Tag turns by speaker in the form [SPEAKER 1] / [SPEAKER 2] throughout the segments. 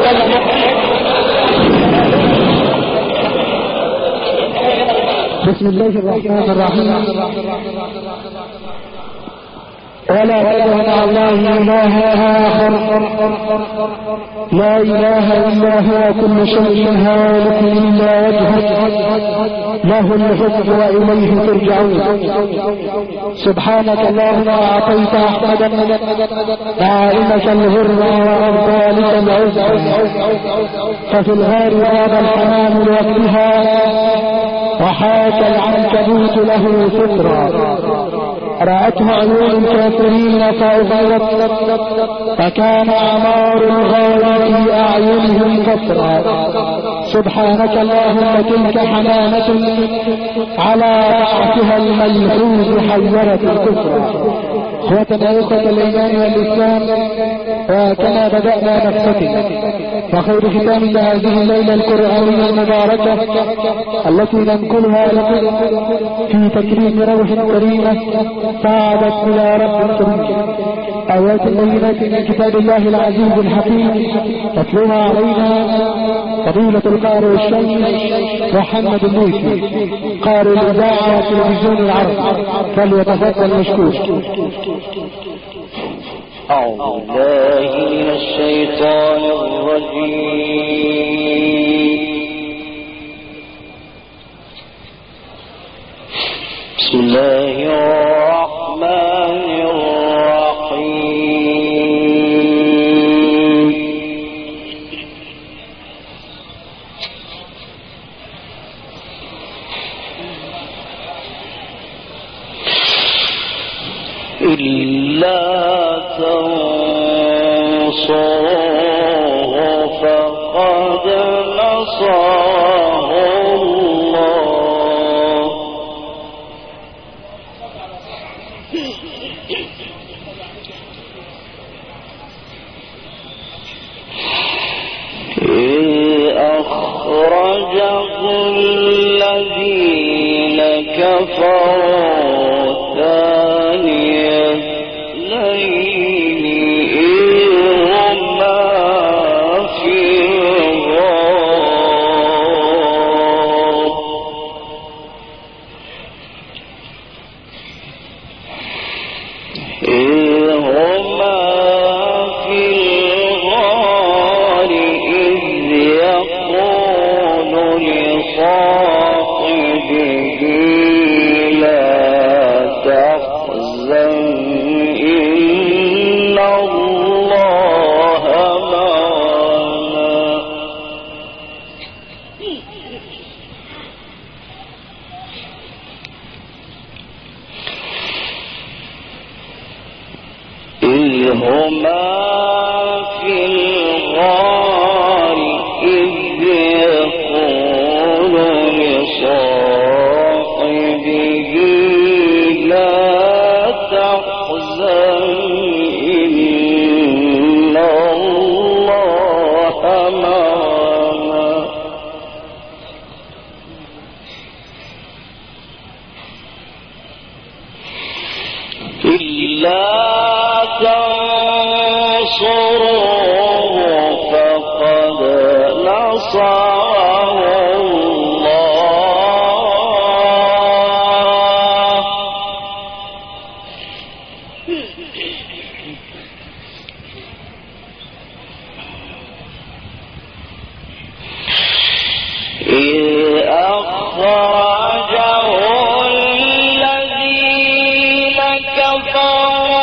[SPEAKER 1] بسم الله الرحمن الرحيم. ولا تدع مع الله إلها آخر لا إله إلا هو، كل شيء هالك إلا وجهه، له الحكم وإليه ترجعون. سبحانك اللهم أعطيت أحمدا دائمة الغر وأمثالك العز، ففي الغار غاب الحمام لوقتها وحاك العنكبوت له فطرا، رأته عيون الكافرين فأغرت، فكان أعمار الغار في أعينهم كسرا. سبحانك اللهم تلك حنانة على ضعفها الملحوظ حيرت الكفر. اخوتنا اخوة الايمان والاسلام، وكما بدأنا نفتتن فخير ختام لهذه الليلة القرآنية المباركة التي ننقلها لكم في تكريم روح كريمة سعادت الى رب كريم، آيات بينات من كتاب الله العزيز الحكيم تتلوها علينا فضيلة القارئ الشيخ محمد الليثي قارئ الإذاعة والتلفزيون العربي، فليتفضل مشكور.
[SPEAKER 2] أعوذ بالله من الشيطان الرجيم. بسم الله الرحمن الرحيم. إلا تنصروه فقد نصره الله إذ أخرجه الذين كفروا ثاني اثنين إذ هما في الغار إذ يقول لصاحبه لا تحزن إن الله معنا إذ هما في الغار إذ يقول لصاحبه لا تحزن إن الله معنا إلا تنصروه فقد نصره الله إذ أخرجه الذين كفروا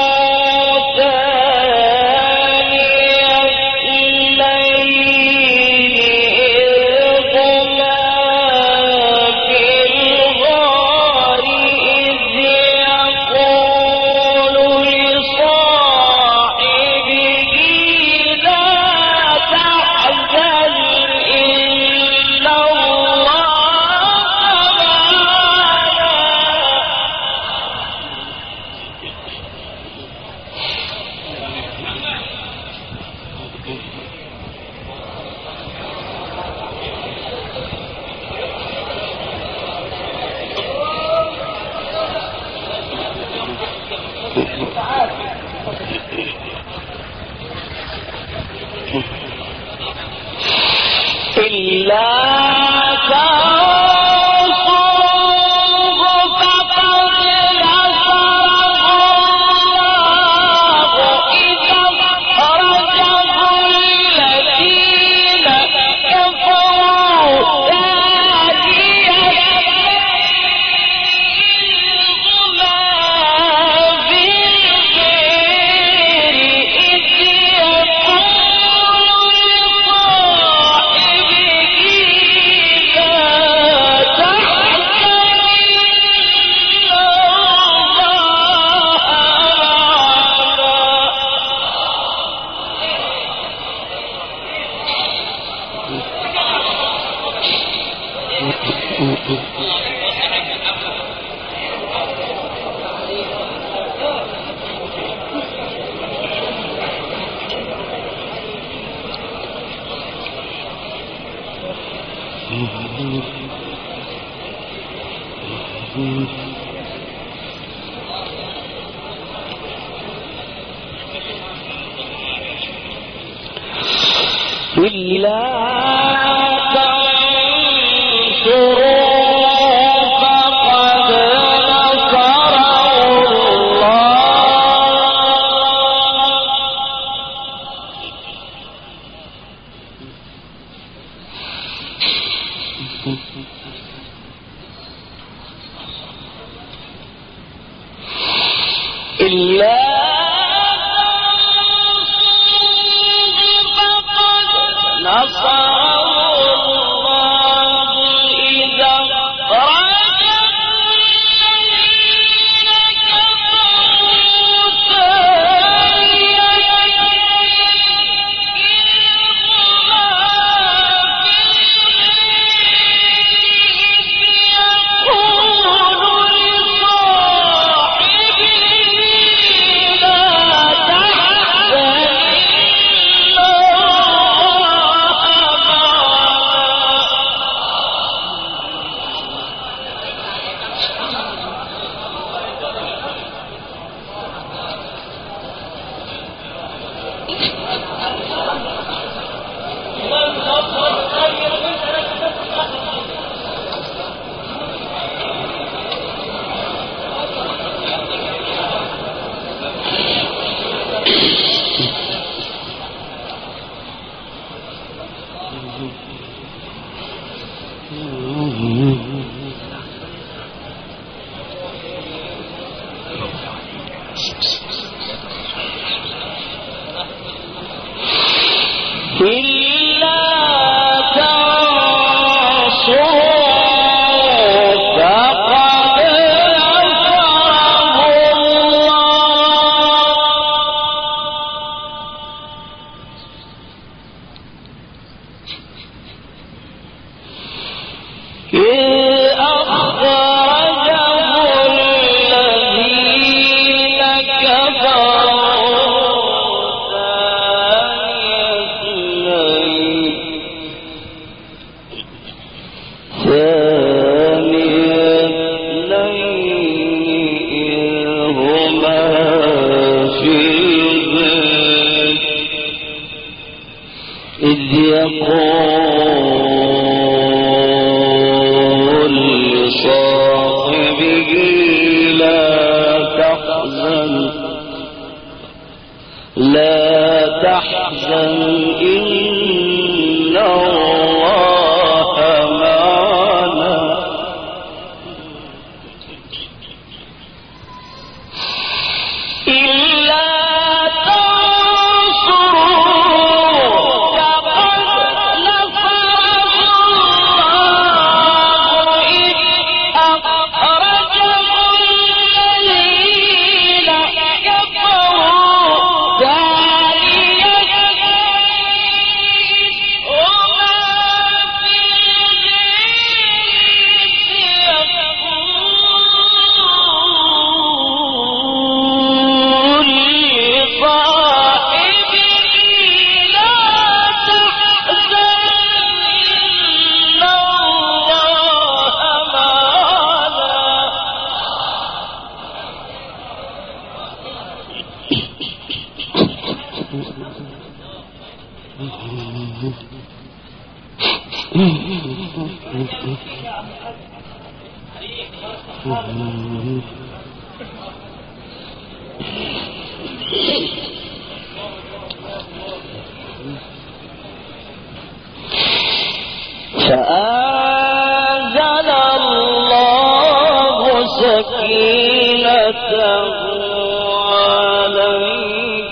[SPEAKER 2] فأنزل الله سكينته عليه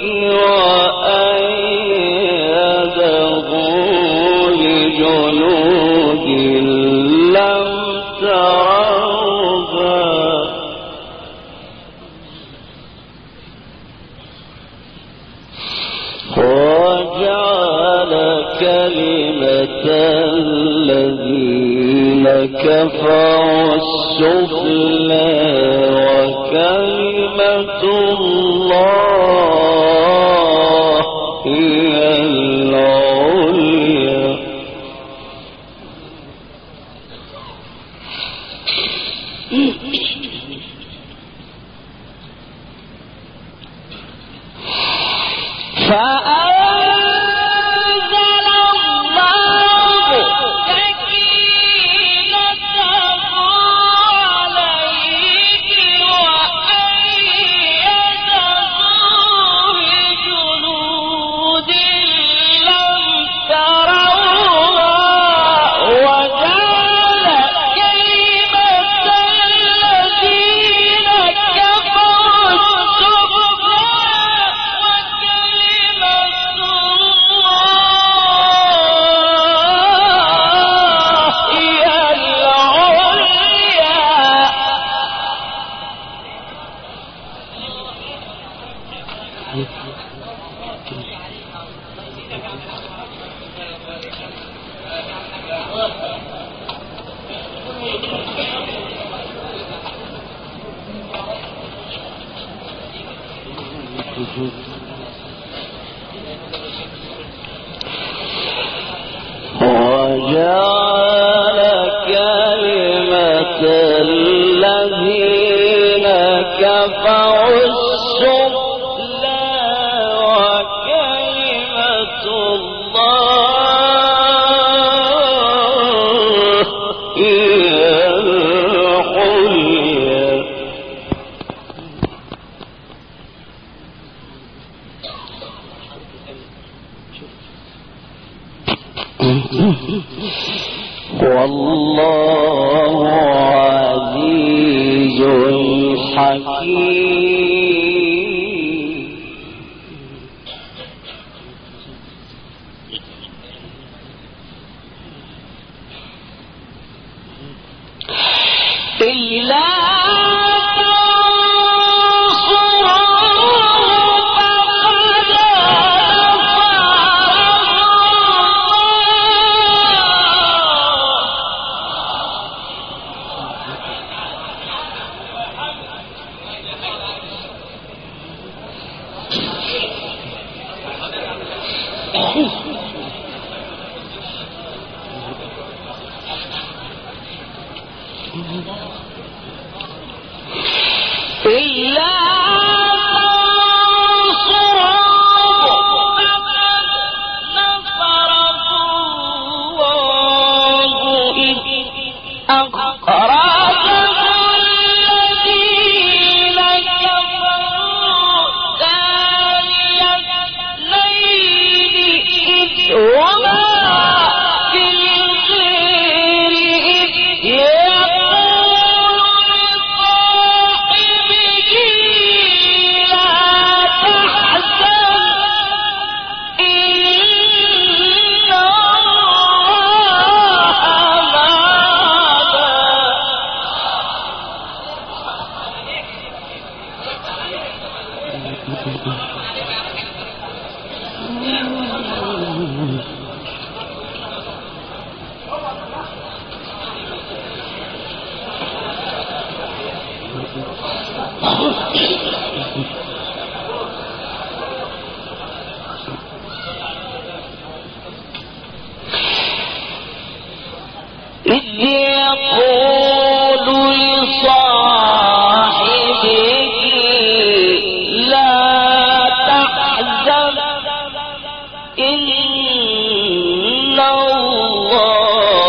[SPEAKER 2] وأيده بجنود لم تروها وجعل كلمة الذين كفروا السفلى وكلمة الله هي العليا فأنزل الله سكينته عليه وأيده بجنود لم تروها وجعل كلمة الذين كفروا السفلى وجعل كلمة الذين كفروا السفلى وكلمة الله هي العليا والله عزيز حكيم إلا إن الله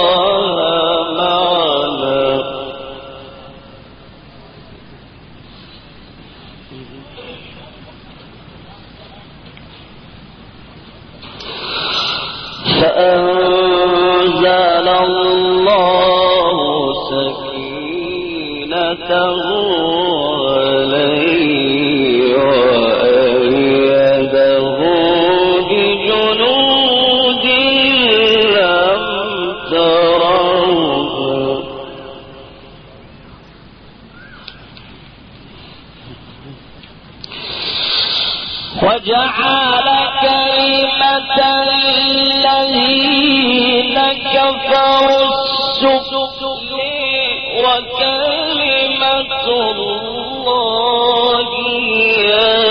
[SPEAKER 2] فأنزل الله سكينته عليه وأيده بجنود لم تروها وجعل كلمة الذين كفروا السفل وكلمة الله هي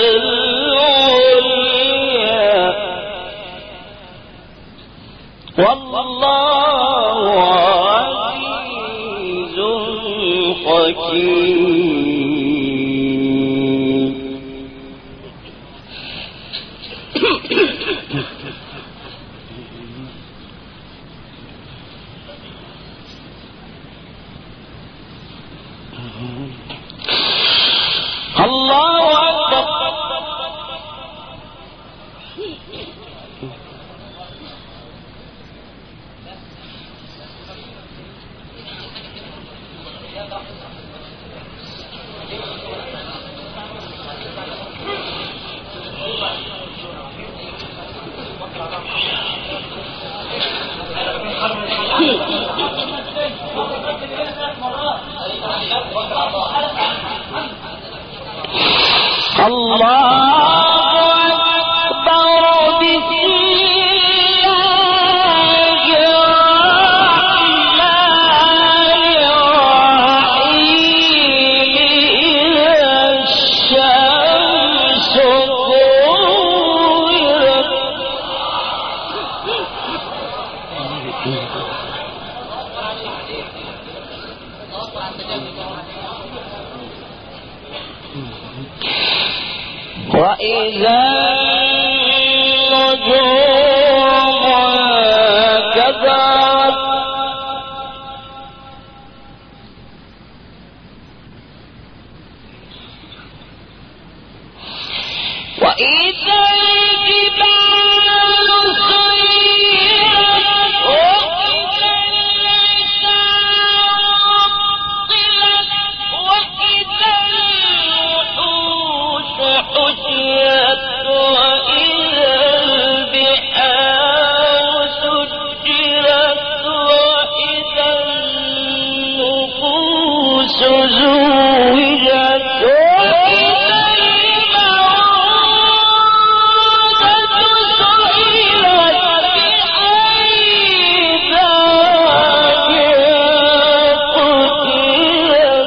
[SPEAKER 2] العليا والله عزيز حكيم. الله أكبر. وإذا النجوم انكدرت وإذا الجبال سيرت وإذا العشار عطلت وإذا الوحوش حشرت وإذا البحار سجرت وإذا النفوس زوجت وإذا الموءودة سئلت بأي ذنب قتلت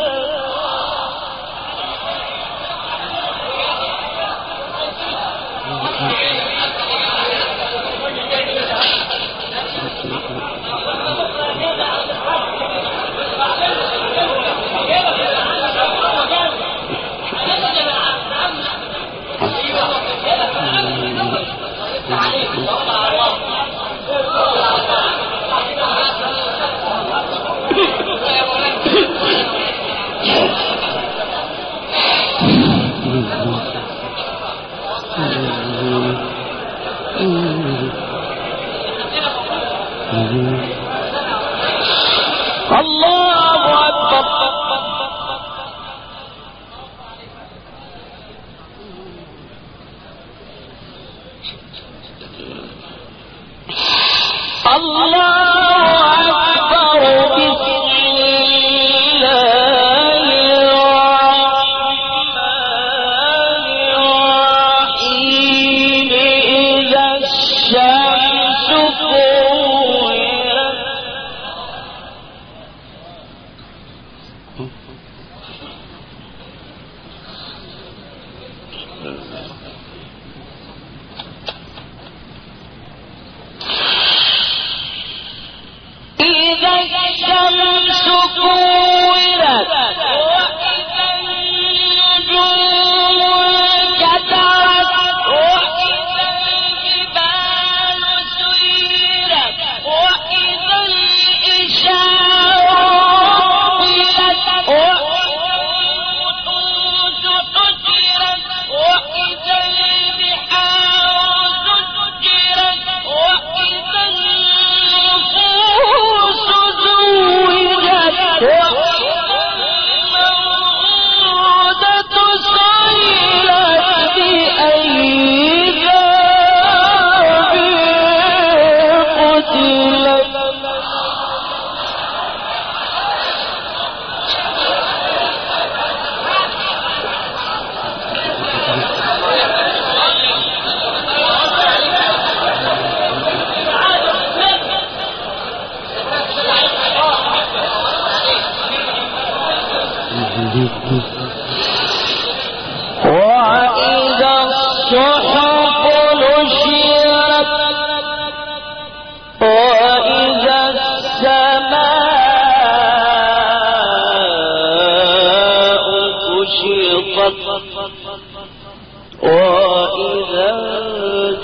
[SPEAKER 2] الله أكبر. الله أكبر. بسم الله الرحمن الرحيم. إذا الشمس كورت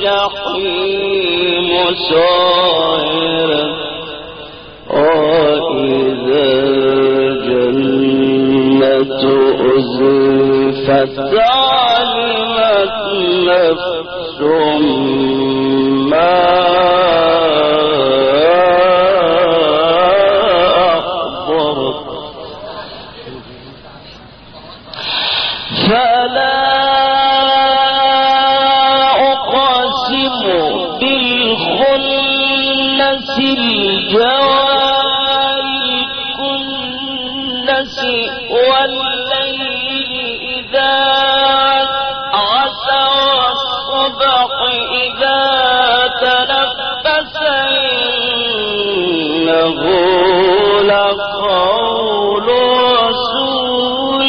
[SPEAKER 2] الجحيم سعرا وإذا الجنة أزلفت علمت نفس ما أحضرت فلا أقسم بالخنس الجوار الكنس والليل إذا عسى والصبح إذا تنفس إنه لقول رسول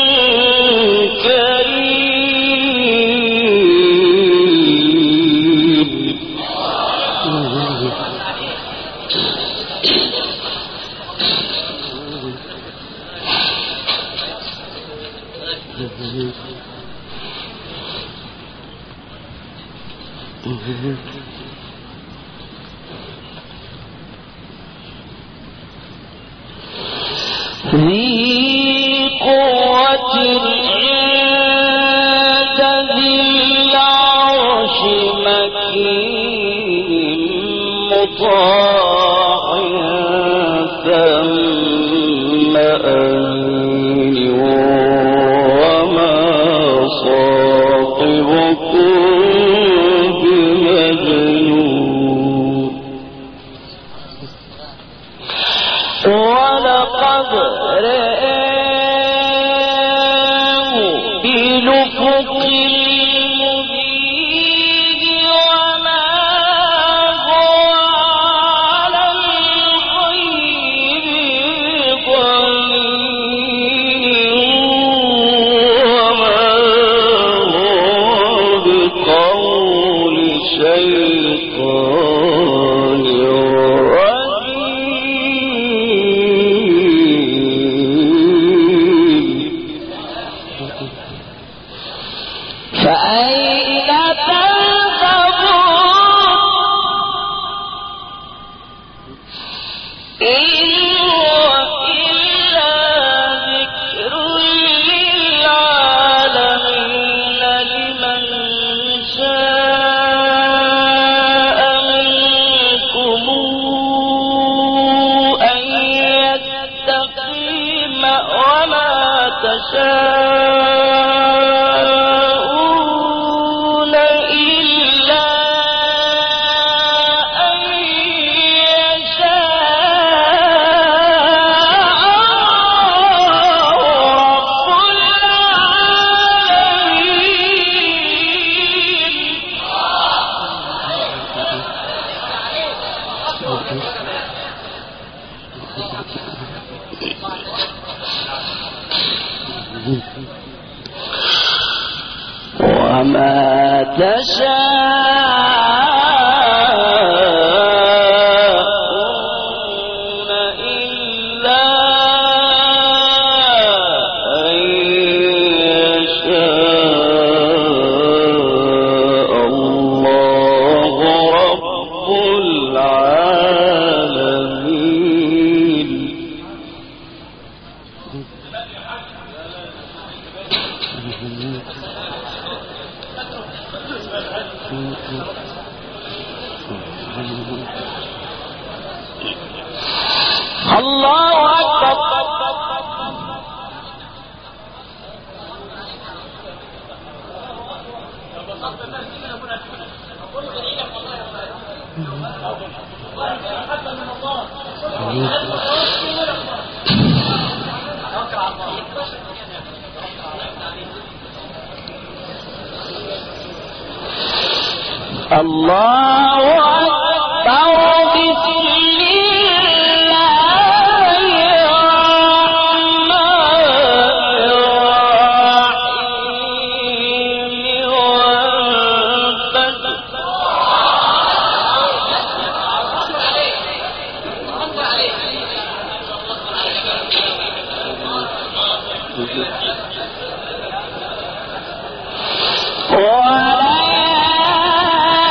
[SPEAKER 2] ذي قوة عند ذي العرش مكين مطاع ثم أمين وما صاحبكم بمجنون ولقد رآه بالأفق المبين وما هو على الغيب ضنين وما هو بقول شيطان فأين تذهبون إن هو إلا ذكر للعالمين لمن شاء منكم أن يستقيم وما تشاءون إلا أن يشاء رب وما تشاءون إلا أن يشاء الله رب العالمين الله أكبر الله أكبر بسم الله الرحمن الرحيم والفجر وليالي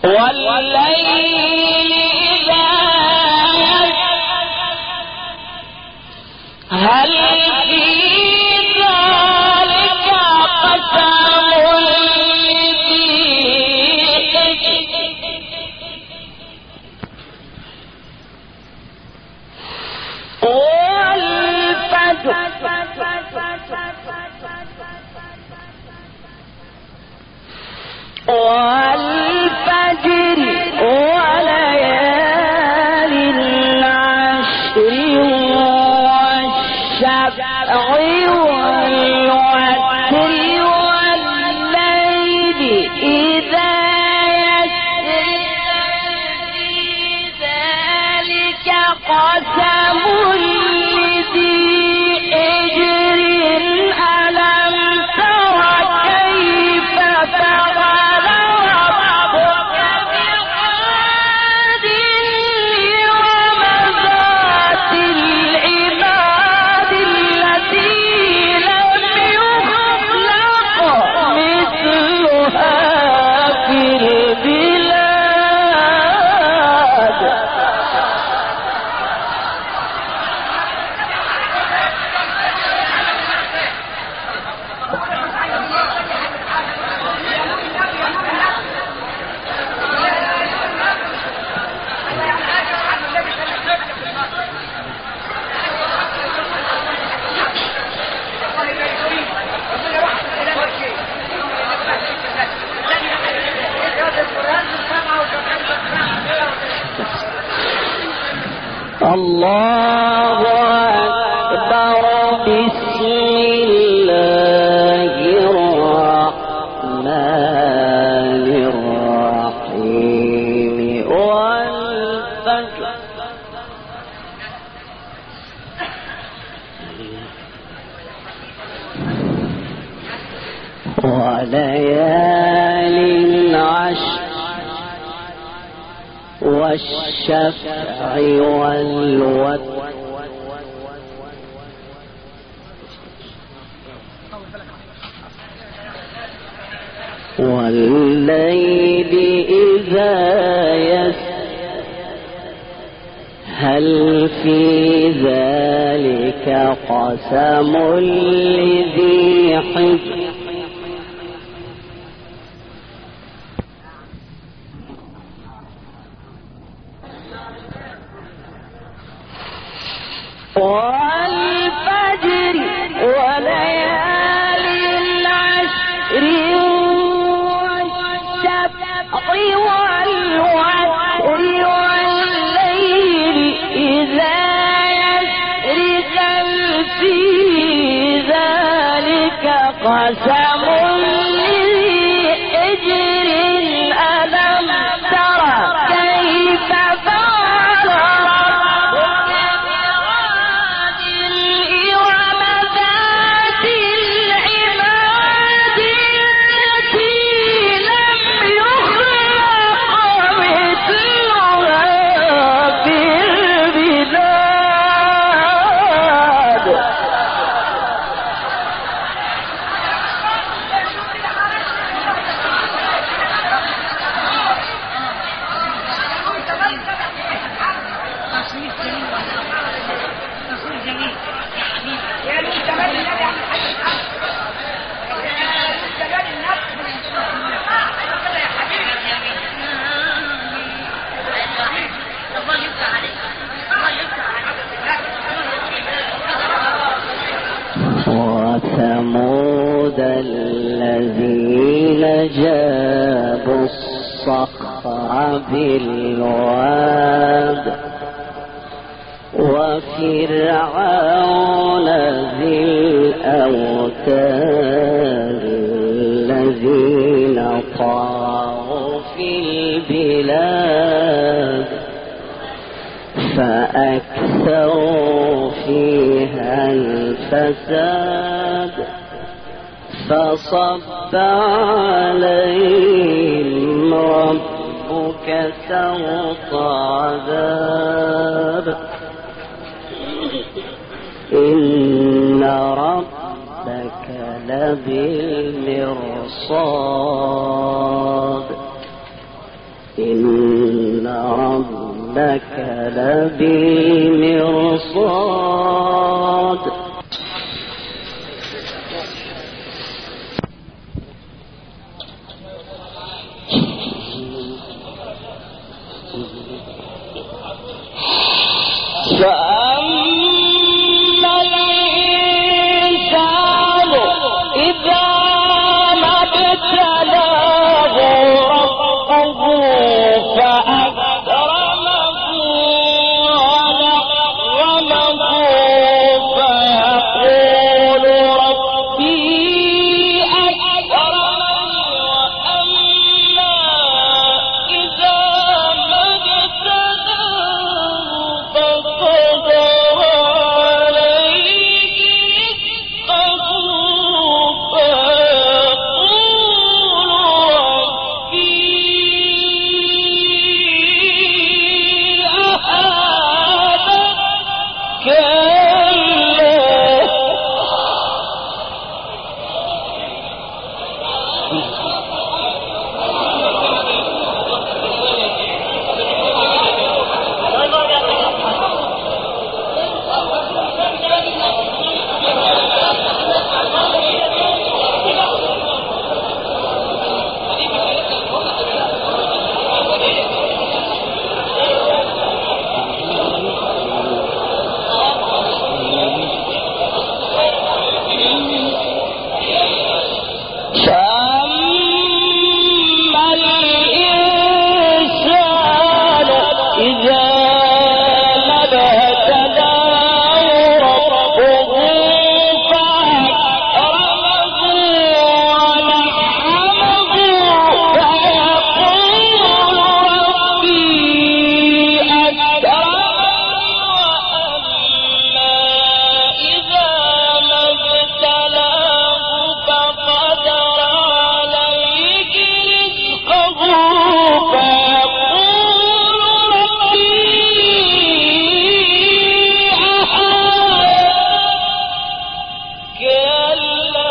[SPEAKER 2] والليل إذا هل في ذلك قسم والفجر وليال العشر والشفع والوتر والليل إذا يسر في ذلك قسم الله أكبر. بسم الله الرحمن الرحيم. والفجر وليال العشر والشفع والوتر والليل إذا يسر هل في ذلك قسم لذي حجر. والفجر وليال العشر والشفع والوتر والليل إذا يسر هل في ذلك قسم لذي حجر. ألم تر كيف فعل وثمود الذين جابوا الصخر بالواد وفرعون ذي الأوتاد الذين طغوا في البلاد فأكثروا فيها الفساد فصب عليهم ربك سوط عذاب إن ربك لبالمرصاد ربك لبالمرصاد
[SPEAKER 3] فأما الإنسان إذا ما ابتلاه ربه فأكرمه ونعمه فيقول ربي أكرمني وأما إذا ما ابتلاه فقدر عليه رزقه فيقول ربي أهانن كلا فأما الإنسان إذا ما ابتلاه ربه فأكرمه ونعمه فيقول ربي أكرمن وأما إذا ما ابتلاه فقدر عليه رزقه فيقول ربي أهانن كلا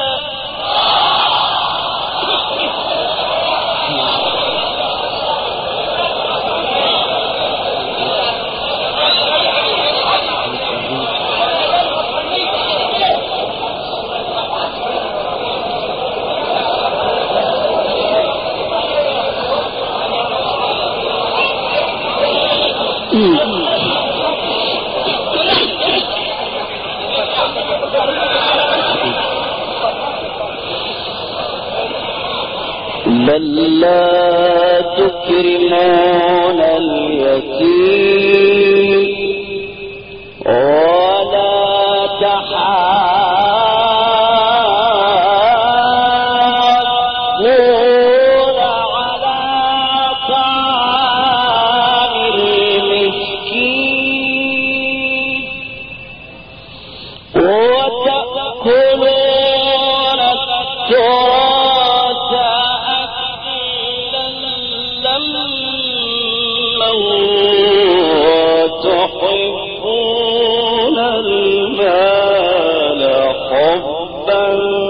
[SPEAKER 3] بل لا تكرمون اليتيم ولا تحاضون على طعام المسكين وتأكلون التراث أكلا لما وتحبون المال حبا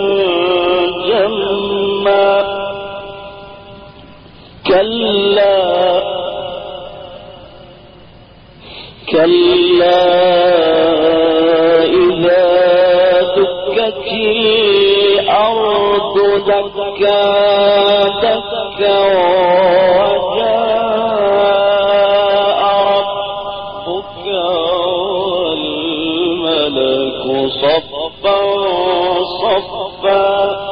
[SPEAKER 3] جما كلا إذا دكت الأرض دكا دكا وجاء ربك والملك صفا صفا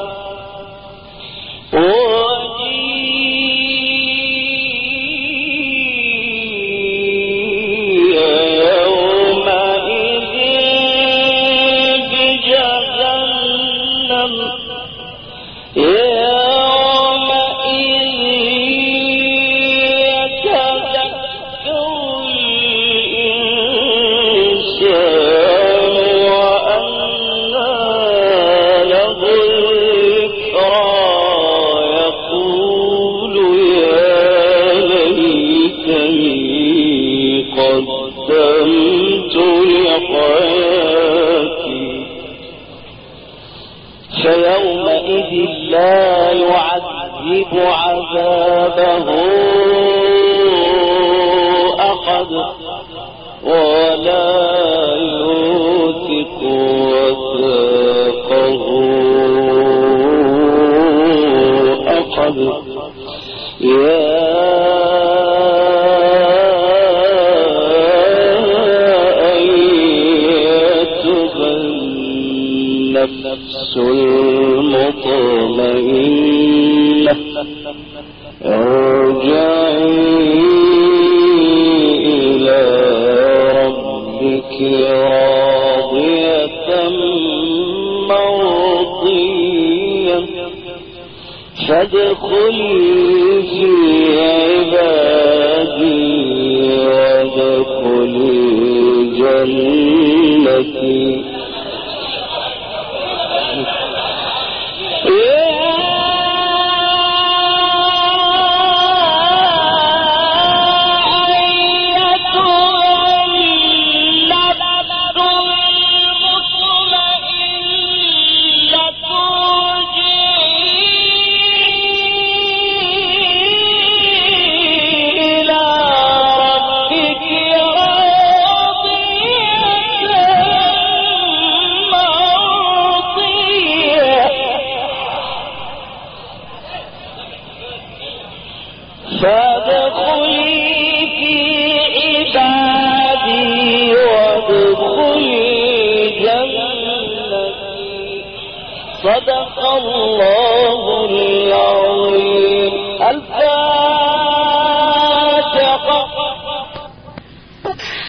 [SPEAKER 3] قدمت لحياتي فيومئذ لا يعذب عذابه أحد ولا يوثق وثاقه أحد يا أيتها النفس المطمئنة ارجعي إلى ربك راضية مرضية فادخلي في عبادي وادخلي جنتي فادخلي في عبادي وادخلي جنتي صدق الله العظيم.